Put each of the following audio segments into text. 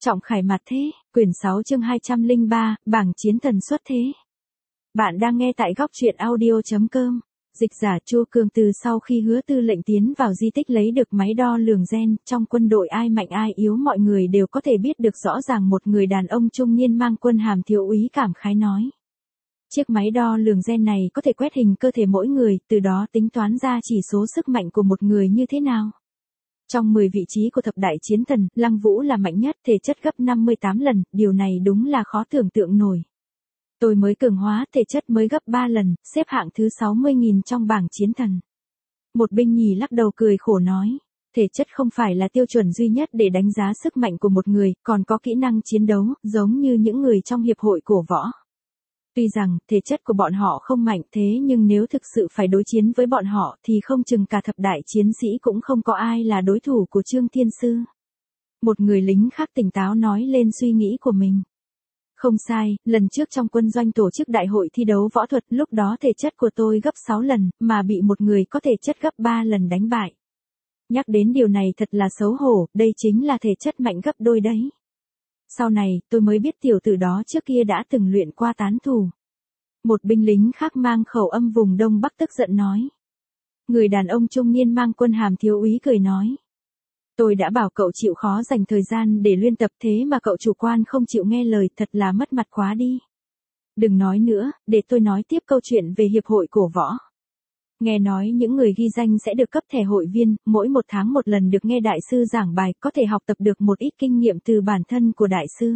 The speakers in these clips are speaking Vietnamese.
Trọng khải mặt thế, quyển 6 chương 203, bảng chiến thần xuất thế. Bạn đang nghe tại góc truyện audio.com. Dịch giả Chu Cường từ sau khi Hứa Tư lệnh tiến vào di tích lấy được máy đo lường gen, trong quân đội ai mạnh ai yếu mọi người đều có thể biết được rõ ràng. Một người đàn ông trung niên mang quân hàm thiếu úy cảm khái nói. Chiếc máy đo lường gen này có thể quét hình cơ thể mỗi người, từ đó tính toán ra chỉ số sức mạnh của một người như thế nào. Trong 10 vị trí của thập đại chiến thần, Lăng Vũ là mạnh nhất, thể chất gấp 58 lần, điều này đúng là khó tưởng tượng nổi. Tôi mới cường hóa, thể chất mới gấp 3 lần, xếp hạng thứ 60.000 trong bảng chiến thần. Một binh nhì lắc đầu cười khổ nói, thể chất không phải là tiêu chuẩn duy nhất để đánh giá sức mạnh của một người, còn có kỹ năng chiến đấu, giống như những người trong hiệp hội cổ võ. Tuy rằng, thể chất của bọn họ không mạnh thế nhưng nếu thực sự phải đối chiến với bọn họ thì không chừng cả thập đại chiến sĩ cũng không có ai là đối thủ của Trương Thiên Sư. Một người lính khác tỉnh táo nói lên suy nghĩ của mình. Không sai, lần trước trong quân doanh tổ chức đại hội thi đấu võ thuật, lúc đó thể chất của tôi gấp 6 lần, mà bị một người có thể chất gấp 3 lần đánh bại. Nhắc đến điều này thật là xấu hổ, đây chính là thể chất mạnh gấp đôi đấy. Sau này, tôi mới biết tiểu tử đó trước kia đã từng luyện qua tán thủ. Một binh lính khác mang khẩu âm vùng Đông Bắc tức giận nói. Người đàn ông trung niên mang quân hàm thiếu úy cười nói. Tôi đã bảo cậu chịu khó dành thời gian để luyện tập thế mà cậu chủ quan không chịu nghe lời, thật là mất mặt quá đi. Đừng nói nữa, để tôi nói tiếp câu chuyện về hiệp hội cổ võ. Nghe nói những người ghi danh sẽ được cấp thẻ hội viên, mỗi 1 tháng 1 lần được nghe đại sư giảng bài, có thể học tập được một ít kinh nghiệm từ bản thân của đại sư.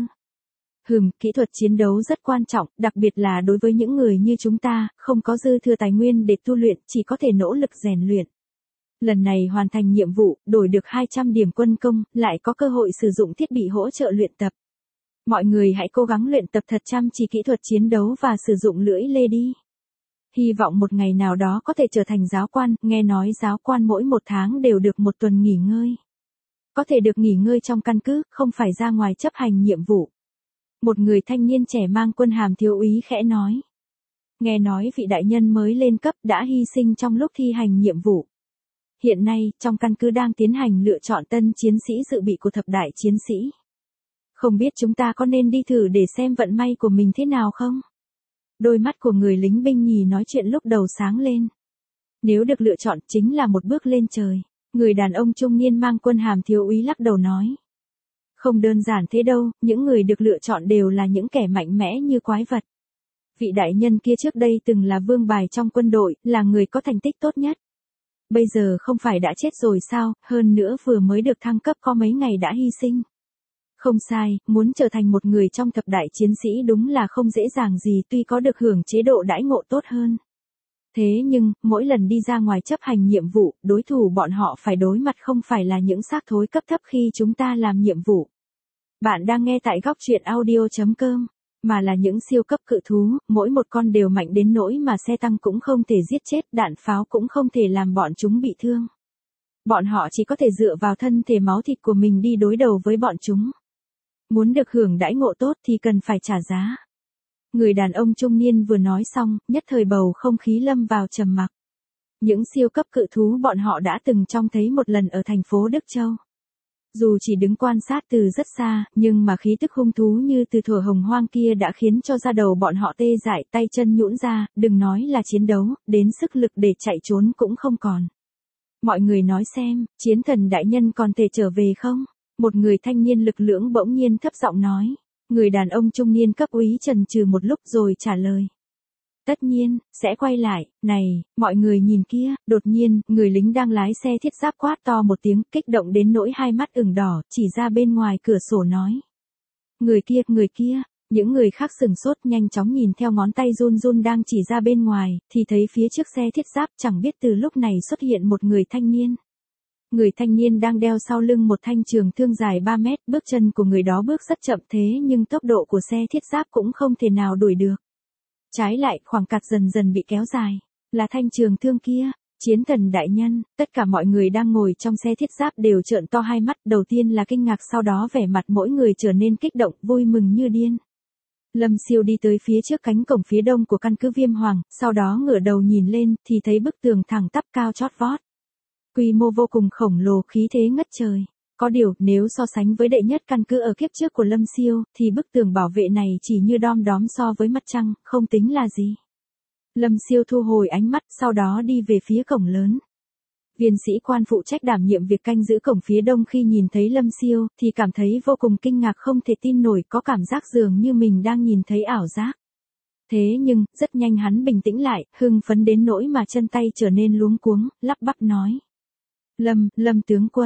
Kỹ thuật chiến đấu rất quan trọng, đặc biệt là đối với những người như chúng ta, không có dư thừa tài nguyên để tu luyện, chỉ có thể nỗ lực rèn luyện. Lần này hoàn thành nhiệm vụ, đổi được 200 điểm quân công, lại có cơ hội sử dụng thiết bị hỗ trợ luyện tập. Mọi người hãy cố gắng luyện tập thật chăm chỉ kỹ thuật chiến đấu và sử dụng lưỡi lê đi. Hy vọng một ngày nào đó có thể trở thành giáo quan, nghe nói giáo quan mỗi 1 tháng đều được 1 tuần nghỉ ngơi. Có thể được nghỉ ngơi trong căn cứ, không phải ra ngoài chấp hành nhiệm vụ. Một người thanh niên trẻ mang quân hàm thiếu úy khẽ nói. Nghe nói vị đại nhân mới lên cấp đã hy sinh trong lúc thi hành nhiệm vụ. Hiện nay, trong căn cứ đang tiến hành lựa chọn tân chiến sĩ dự bị của thập đại chiến sĩ. Không biết chúng ta có nên đi thử để xem vận may của mình thế nào không? Đôi mắt của người lính binh nhì nói chuyện lúc đầu sáng lên. Nếu được lựa chọn chính là một bước lên trời. Người đàn ông trung niên mang quân hàm thiếu úy lắc đầu nói. Không đơn giản thế đâu, những người được lựa chọn đều là những kẻ mạnh mẽ như quái vật. Vị đại nhân kia trước đây từng là vương bài trong quân đội, là người có thành tích tốt nhất. Bây giờ không phải đã chết rồi sao, hơn nữa vừa mới được thăng cấp có mấy ngày đã hy sinh. Không sai, muốn trở thành một người trong thập đại chiến sĩ đúng là không dễ dàng gì, tuy có được hưởng chế độ đãi ngộ tốt hơn. Thế nhưng, mỗi lần đi ra ngoài chấp hành nhiệm vụ, đối thủ bọn họ phải đối mặt không phải là những xác thối cấp thấp khi chúng ta làm nhiệm vụ. Bạn đang nghe tại góc truyện audio.com, mà là những siêu cấp cự thú, mỗi một con đều mạnh đến nỗi mà xe tăng cũng không thể giết chết, đạn pháo cũng không thể làm bọn chúng bị thương. Bọn họ chỉ có thể dựa vào thân thể máu thịt của mình đi đối đầu với bọn chúng. Muốn được hưởng đãi ngộ tốt thì cần phải trả giá. Người đàn ông trung niên vừa nói xong, nhất thời bầu không khí lâm vào trầm mặc. Những siêu cấp cự thú bọn họ đã từng trông thấy một lần ở thành phố Đức Châu. Dù chỉ đứng quan sát từ rất xa, nhưng mà khí tức hung thú như từ thuở hồng hoang kia đã khiến cho da đầu bọn họ tê dại, tay chân nhũn ra, đừng nói là chiến đấu, đến sức lực để chạy trốn cũng không còn. Mọi người nói xem, chiến thần đại nhân còn thể trở về không? Một người thanh niên lực lưỡng bỗng nhiên thấp giọng nói. Người đàn ông trung niên cấp úy chần chừ một lúc rồi trả lời. Tất nhiên, sẽ quay lại, này, mọi người nhìn kia, đột nhiên, người lính đang lái xe thiết giáp quát to một tiếng, kích động đến nỗi hai mắt ửng đỏ, chỉ ra bên ngoài cửa sổ nói. Người kia, những người khác sừng sốt nhanh chóng nhìn theo ngón tay run run đang chỉ ra bên ngoài, thì thấy phía trước xe thiết giáp chẳng biết từ lúc này xuất hiện một người thanh niên. Người thanh niên đang đeo sau lưng một thanh trường thương dài 3 mét, bước chân của người đó bước rất chậm thế nhưng tốc độ của xe thiết giáp cũng không thể nào đuổi được. Trái lại, khoảng cách dần dần bị kéo dài. Là thanh trường thương kia, chiến thần đại nhân, tất cả mọi người đang ngồi trong xe thiết giáp đều trợn to hai mắt, đầu tiên là kinh ngạc sau đó vẻ mặt mỗi người trở nên kích động, vui mừng như điên. Lâm Siêu đi tới phía trước cánh cổng phía đông của căn cứ Viêm Hoàng, sau đó ngửa đầu nhìn lên, thì thấy bức tường thẳng tắp cao chót vót. Quy mô vô cùng khổng lồ, khí thế ngất trời. Có điều, nếu so sánh với đệ nhất căn cứ ở kiếp trước của Lâm Siêu, thì bức tường bảo vệ này chỉ như đom đóm so với mặt trăng, không tính là gì. Lâm Siêu thu hồi ánh mắt, sau đó đi về phía cổng lớn. Viên sĩ quan phụ trách đảm nhiệm việc canh giữ cổng phía đông khi nhìn thấy Lâm Siêu, thì cảm thấy vô cùng kinh ngạc không thể tin nổi, có cảm giác dường như mình đang nhìn thấy ảo giác. Thế nhưng, rất nhanh hắn bình tĩnh lại, hưng phấn đến nỗi mà chân tay trở nên luống cuống, lắp bắp nói. Lâm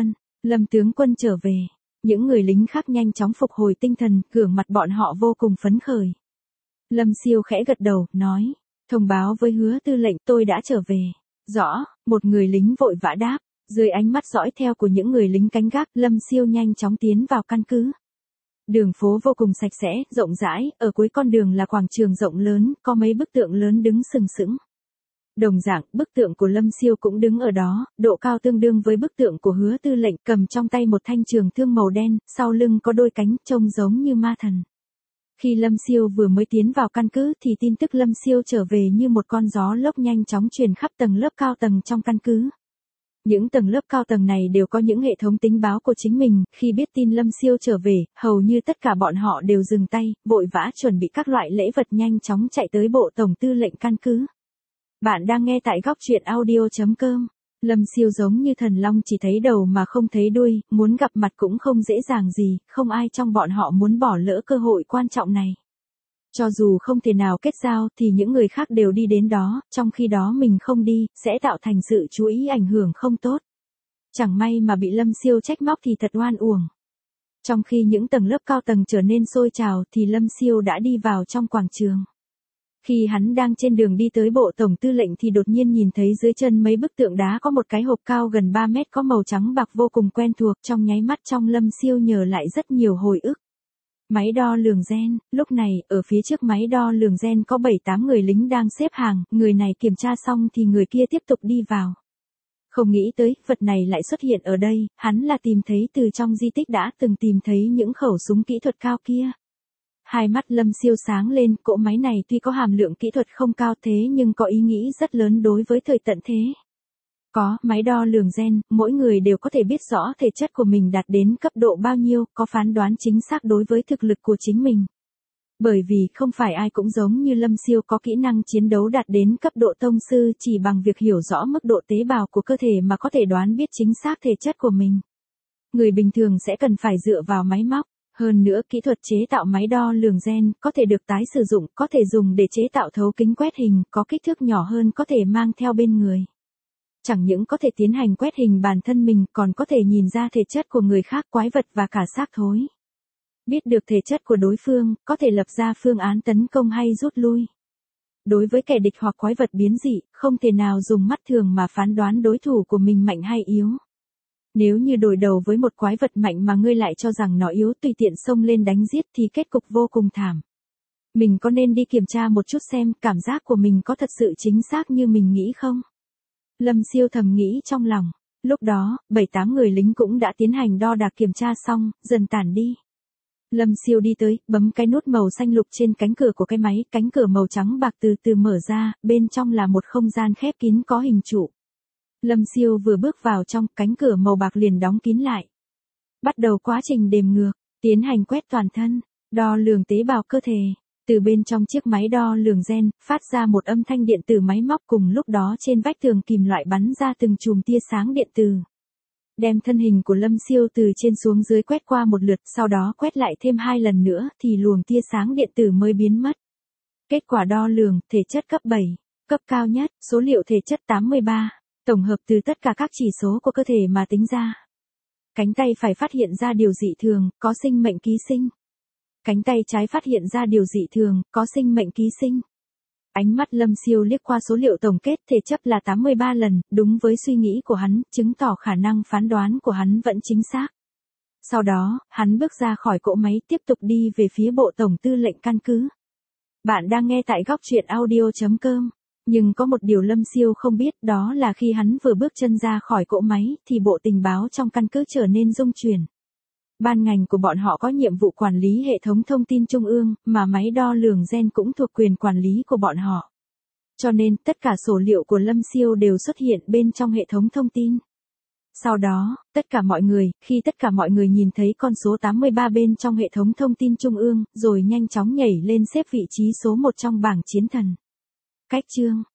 tướng quân trở về. Những người lính khác nhanh chóng phục hồi tinh thần, gương mặt bọn họ vô cùng phấn khởi. Lâm Siêu khẽ gật đầu, nói. Thông báo với Hứa tư lệnh tôi đã trở về. Rõ, một người lính vội vã đáp. Dưới ánh mắt dõi theo của những người lính canh gác, Lâm Siêu nhanh chóng tiến vào căn cứ. Đường phố vô cùng sạch sẽ, rộng rãi, ở cuối con đường là quảng trường rộng lớn, có mấy bức tượng lớn đứng sừng sững. Đồng dạng, bức tượng của Lâm Siêu cũng đứng ở đó, độ cao tương đương với bức tượng của Hứa tư lệnh, cầm trong tay một thanh trường thương màu đen, sau lưng có đôi cánh, trông giống như ma thần. Khi Lâm Siêu vừa mới tiến vào căn cứ thì tin tức Lâm Siêu trở về như một con gió lốc nhanh chóng truyền khắp tầng lớp cao tầng trong căn cứ. Những tầng lớp cao tầng này đều có những hệ thống tình báo của chính mình, khi biết tin Lâm Siêu trở về, hầu như tất cả bọn họ đều dừng tay, vội vã chuẩn bị các loại lễ vật nhanh chóng chạy tới bộ tổng tư lệnh căn cứ. Bạn đang nghe tại góc truyện audio.com. Lâm Siêu giống như thần long chỉ thấy đầu mà không thấy đuôi, muốn gặp mặt cũng không dễ dàng gì, không ai trong bọn họ muốn bỏ lỡ cơ hội quan trọng này. Cho dù không thể nào kết giao thì những người khác đều đi đến đó, trong khi đó mình không đi, sẽ tạo thành sự chú ý ảnh hưởng không tốt. Chẳng may mà bị Lâm Siêu trách móc thì thật oan uổng. Trong khi những tầng lớp cao tầng trở nên sôi trào thì Lâm Siêu đã đi vào trong quảng trường. Khi hắn đang trên đường đi tới bộ tổng tư lệnh thì đột nhiên nhìn thấy dưới chân mấy bức tượng đá có một cái hộp cao gần 3 mét có màu trắng bạc vô cùng quen thuộc, trong nháy mắt trong Lâm Siêu nhớ lại rất nhiều hồi ức. Máy đo lường gen, lúc này, ở phía trước máy đo lường gen có 7-8 người lính đang xếp hàng, người này kiểm tra xong thì người kia tiếp tục đi vào. Không nghĩ tới, vật này lại xuất hiện ở đây, hắn là tìm thấy từ trong di tích đã từng tìm thấy những khẩu súng kỹ thuật cao kia. Hai mắt Lâm Siêu sáng lên, cỗ máy này tuy có hàm lượng kỹ thuật không cao thế nhưng có ý nghĩ rất lớn đối với thời tận thế. Có máy đo lường gen, mỗi người đều có thể biết rõ thể chất của mình đạt đến cấp độ bao nhiêu, có phán đoán chính xác đối với thực lực của chính mình. Bởi vì không phải ai cũng giống như Lâm Siêu có kỹ năng chiến đấu đạt đến cấp độ tông sư chỉ bằng việc hiểu rõ mức độ tế bào của cơ thể mà có thể đoán biết chính xác thể chất của mình. Người bình thường sẽ cần phải dựa vào máy móc. Hơn nữa kỹ thuật chế tạo máy đo lường gen có thể được tái sử dụng, có thể dùng để chế tạo thấu kính quét hình, có kích thước nhỏ hơn có thể mang theo bên người. Chẳng những có thể tiến hành quét hình bản thân mình còn có thể nhìn ra thể chất của người khác, quái vật và cả xác thối. Biết được thể chất của đối phương, có thể lập ra phương án tấn công hay rút lui. Đối với kẻ địch hoặc quái vật biến dị, không thể nào dùng mắt thường mà phán đoán đối thủ của mình mạnh hay yếu. Nếu như đối đầu với một quái vật mạnh mà ngươi lại cho rằng nó yếu, tùy tiện xông lên đánh giết thì kết cục vô cùng thảm. Mình có nên đi kiểm tra một chút xem cảm giác của mình có thật sự chính xác như mình nghĩ không? Lâm Siêu thầm nghĩ trong lòng. Lúc đó, 7-8 người lính cũng đã tiến hành đo đạc kiểm tra xong, dần tản đi. Lâm Siêu đi tới, bấm cái nút màu xanh lục trên cánh cửa của cái máy, cánh cửa màu trắng bạc từ từ mở ra, bên trong là một không gian khép kín có hình trụ. Lâm Siêu vừa bước vào trong, cánh cửa màu bạc liền đóng kín lại. Bắt đầu quá trình đếm ngược, tiến hành quét toàn thân, đo lường tế bào cơ thể. Từ bên trong chiếc máy đo lường gen, phát ra một âm thanh điện tử máy móc, cùng lúc đó trên vách tường kìm loại bắn ra từng chùm tia sáng điện tử. Đem thân hình của Lâm Siêu từ trên xuống dưới quét qua một lượt, sau đó quét lại thêm 2 lần nữa thì luồng tia sáng điện tử mới biến mất. Kết quả đo lường, thể chất cấp 7, cấp cao nhất, số liệu thể chất 83, tổng hợp từ tất cả các chỉ số của cơ thể mà tính ra. Cánh tay phải phát hiện ra điều dị thường, có sinh mệnh ký sinh. Cánh tay trái phát hiện ra điều dị thường, có sinh mệnh ký sinh. Ánh mắt Lâm Siêu liếc qua số liệu tổng kết, thể chất là 83 lần, đúng với suy nghĩ của hắn, chứng tỏ khả năng phán đoán của hắn vẫn chính xác. Sau đó, hắn bước ra khỏi cỗ máy, tiếp tục đi về phía bộ tổng tư lệnh căn cứ. Bạn đang nghe tại góc truyện audio.com. Nhưng có một điều Lâm Siêu không biết, đó là khi hắn vừa bước chân ra khỏi cỗ máy, thì bộ tình báo trong căn cứ trở nên rung chuyển. Ban ngành của bọn họ có nhiệm vụ quản lý hệ thống thông tin trung ương, mà máy đo lường gen cũng thuộc quyền quản lý của bọn họ. Cho nên, tất cả số liệu của Lâm Siêu đều xuất hiện bên trong hệ thống thông tin. Sau đó, khi tất cả mọi người nhìn thấy con số 83 bên trong hệ thống thông tin trung ương, rồi nhanh chóng nhảy lên xếp vị trí số 1 trong bảng chiến thần. Cách chương